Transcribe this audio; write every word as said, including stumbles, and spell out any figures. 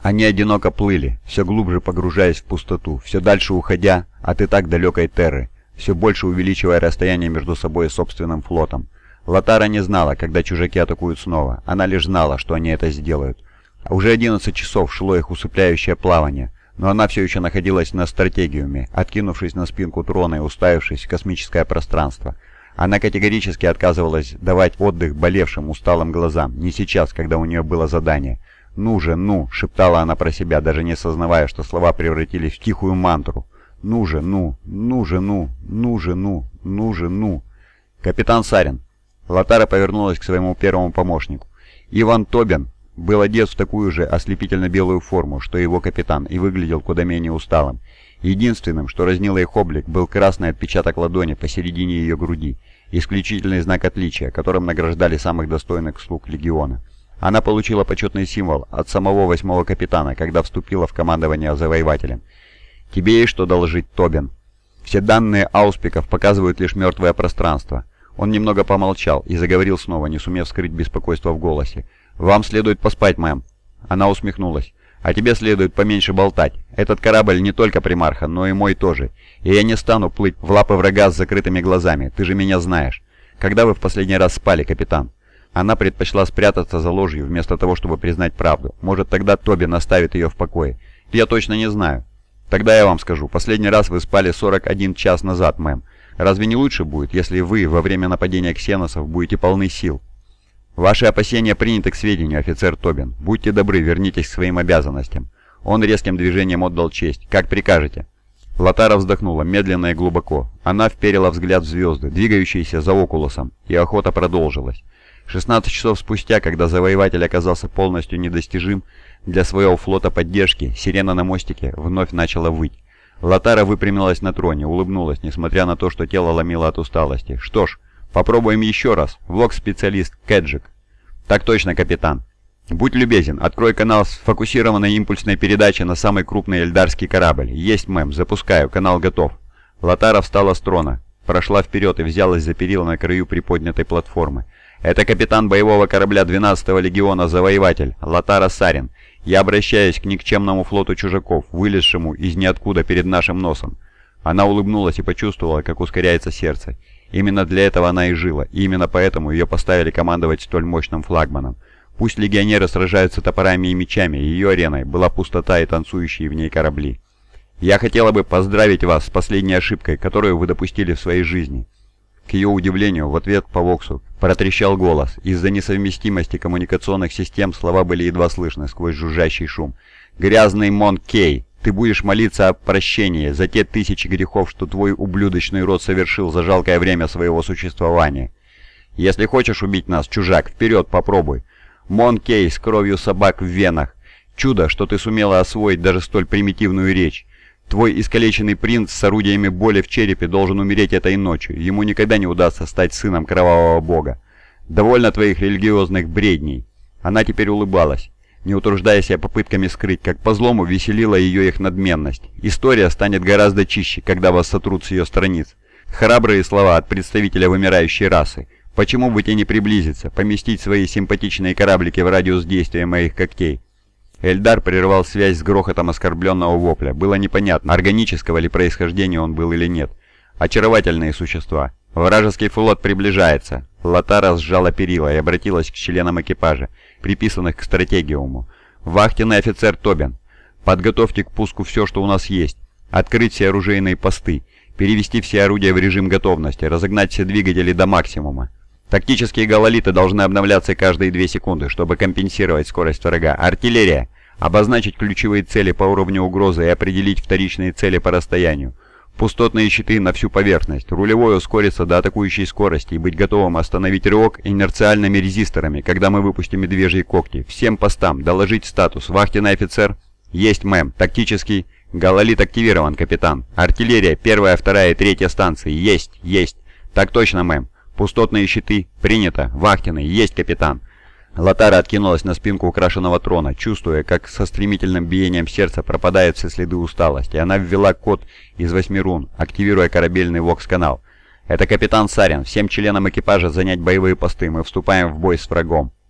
Они одиноко плыли, все глубже погружаясь в пустоту, все дальше уходя от и так далекой Терры, все больше увеличивая расстояние между собой и собственным флотом. Латара не знала, когда чужаки атакуют снова, она лишь знала, что они это сделают. Уже одиннадцать часов шло их усыпляющее плавание, но она все еще находилась на стратегиуме, откинувшись на спинку трона и уставившись в космическое пространство. Она категорически отказывалась давать отдых болевшим, усталым глазам, не сейчас, когда у нее было задание. «Ну же, ну!» — шептала она про себя, даже не сознавая, что слова превратились в тихую мантру. «Ну же, ну! Ну же, ну! Ну же, ну! Ну же, ну!» «Капитан Сарин!» Латара повернулась к своему первому помощнику. Иван Тобин был одет в такую же ослепительно-белую форму, что и его капитан, и выглядел куда менее усталым. Единственным, что разнило их облик, был красный отпечаток ладони посередине ее груди, исключительный знак отличия, которым награждали самых достойных слуг легиона. Она получила почетный символ от самого восьмого капитана, когда вступила в командование завоевателем. «Тебе есть что доложить, Тобин?» «Все данные ауспиков показывают лишь мертвое пространство». Он немного помолчал и заговорил снова, не сумев скрыть беспокойство в голосе. «Вам следует поспать, мэм». Она усмехнулась. «А тебе следует поменьше болтать. Этот корабль не только примарха, но и мой тоже. И я не стану плыть в лапы врага с закрытыми глазами, ты же меня знаешь. Когда вы в последний раз спали, капитан?» Она предпочла спрятаться за ложью, вместо того, чтобы признать правду. Может, тогда Тобин оставит ее в покое. «Я точно не знаю». «Тогда я вам скажу. Последний раз вы спали сорок один час назад, мэм. Разве не лучше будет, если вы во время нападения ксеносов будете полны сил?» «Ваши опасения приняты к сведению, офицер Тобин. Будьте добры, вернитесь к своим обязанностям». Он резким движением отдал честь. «Как прикажете». Латара вздохнула медленно и глубоко. Она вперила взгляд в звезды, двигающиеся за Окулусом, и охота продолжилась. шестнадцать часов спустя, когда завоеватель оказался полностью недостижим для своего флота поддержки, сирена на мостике вновь начала выть. Латара выпрямилась на троне, улыбнулась, несмотря на то, что тело ломило от усталости. «Что ж, попробуем еще раз. Влог-специалист Кэджик». «Так точно, капитан». «Будь любезен, открой канал с фокусированной импульсной передачей на самый крупный эльдарский корабль». «Есть, мэм, запускаю, канал готов». Латара встала с трона, прошла вперед и взялась за перила на краю приподнятой платформы. «Это капитан боевого корабля двенадцатого легиона «Завоеватель» Латара Сарин. Я обращаюсь к никчемному флоту чужаков, вылезшему из ниоткуда перед нашим носом». Она улыбнулась и почувствовала, как ускоряется сердце. Именно для этого она и жила, и именно поэтому ее поставили командовать столь мощным флагманом. Пусть легионеры сражаются топорами и мечами, ее ареной была пустота и танцующие в ней корабли. «Я хотела бы поздравить вас с последней ошибкой, которую вы допустили в своей жизни». К ее удивлению, в ответ по Воксу протрещал голос. Из-за несовместимости коммуникационных систем слова были едва слышны сквозь жужжащий шум. «Грязный Мон Кей, ты будешь молиться о прощении за те тысячи грехов, что твой ублюдочный род совершил за жалкое время своего существования. Если хочешь убить нас, чужак, вперед попробуй. Мон Кей с кровью собак в венах. Чудо, что ты сумела освоить даже столь примитивную речь. Твой искалеченный принц с орудиями боли в черепе должен умереть этой ночью. Ему никогда не удастся стать сыном кровавого бога. Довольно твоих религиозных бредней». Она теперь улыбалась, не утруждая себя попытками скрыть, как по злому веселила ее их надменность. История станет гораздо чище, когда вас сотрут с ее страниц. Храбрые слова от представителя вымирающей расы. Почему бы тебе не приблизиться, поместить свои симпатичные кораблики в радиус действия моих когтей? Эльдар прервал связь с грохотом оскорбленного вопля. Было непонятно, органического ли происхождения он был или нет. Очаровательные существа. Вражеский флот приближается. Латара сжала перила и обратилась к членам экипажа, приписанных к стратегиуму. «Вахтенный офицер Тобин, подготовьте к пуску все, что у нас есть. Открыть все оружейные посты, перевести все орудия в режим готовности, разогнать все двигатели до максимума. Тактические гололиты должны обновляться каждые две секунды, чтобы компенсировать скорость врага. Артиллерия! Обозначить ключевые цели по уровню угрозы и определить вторичные цели по расстоянию. Пустотные щиты на всю поверхность. Рулевой ускориться до атакующей скорости и быть готовым остановить рывок инерциальными резисторами, когда мы выпустим медвежьи когти. Всем постам доложить статус. Вахтенный офицер? Есть, мэм. Тактический. Гололит активирован, капитан. Артиллерия, первая, вторая и третья станции. Есть, есть. Так точно, мэм. Пустотные щиты. Принято. Вахтенный. Есть, капитан. Латара откинулась на спинку украшенного трона, чувствуя, как со стремительным биением сердца пропадают все следы усталости. Она ввела код из восьми рун, активируя корабельный вокс-канал. «Это капитан Сарин. Всем членам экипажа занять боевые посты. Мы вступаем в бой с врагом».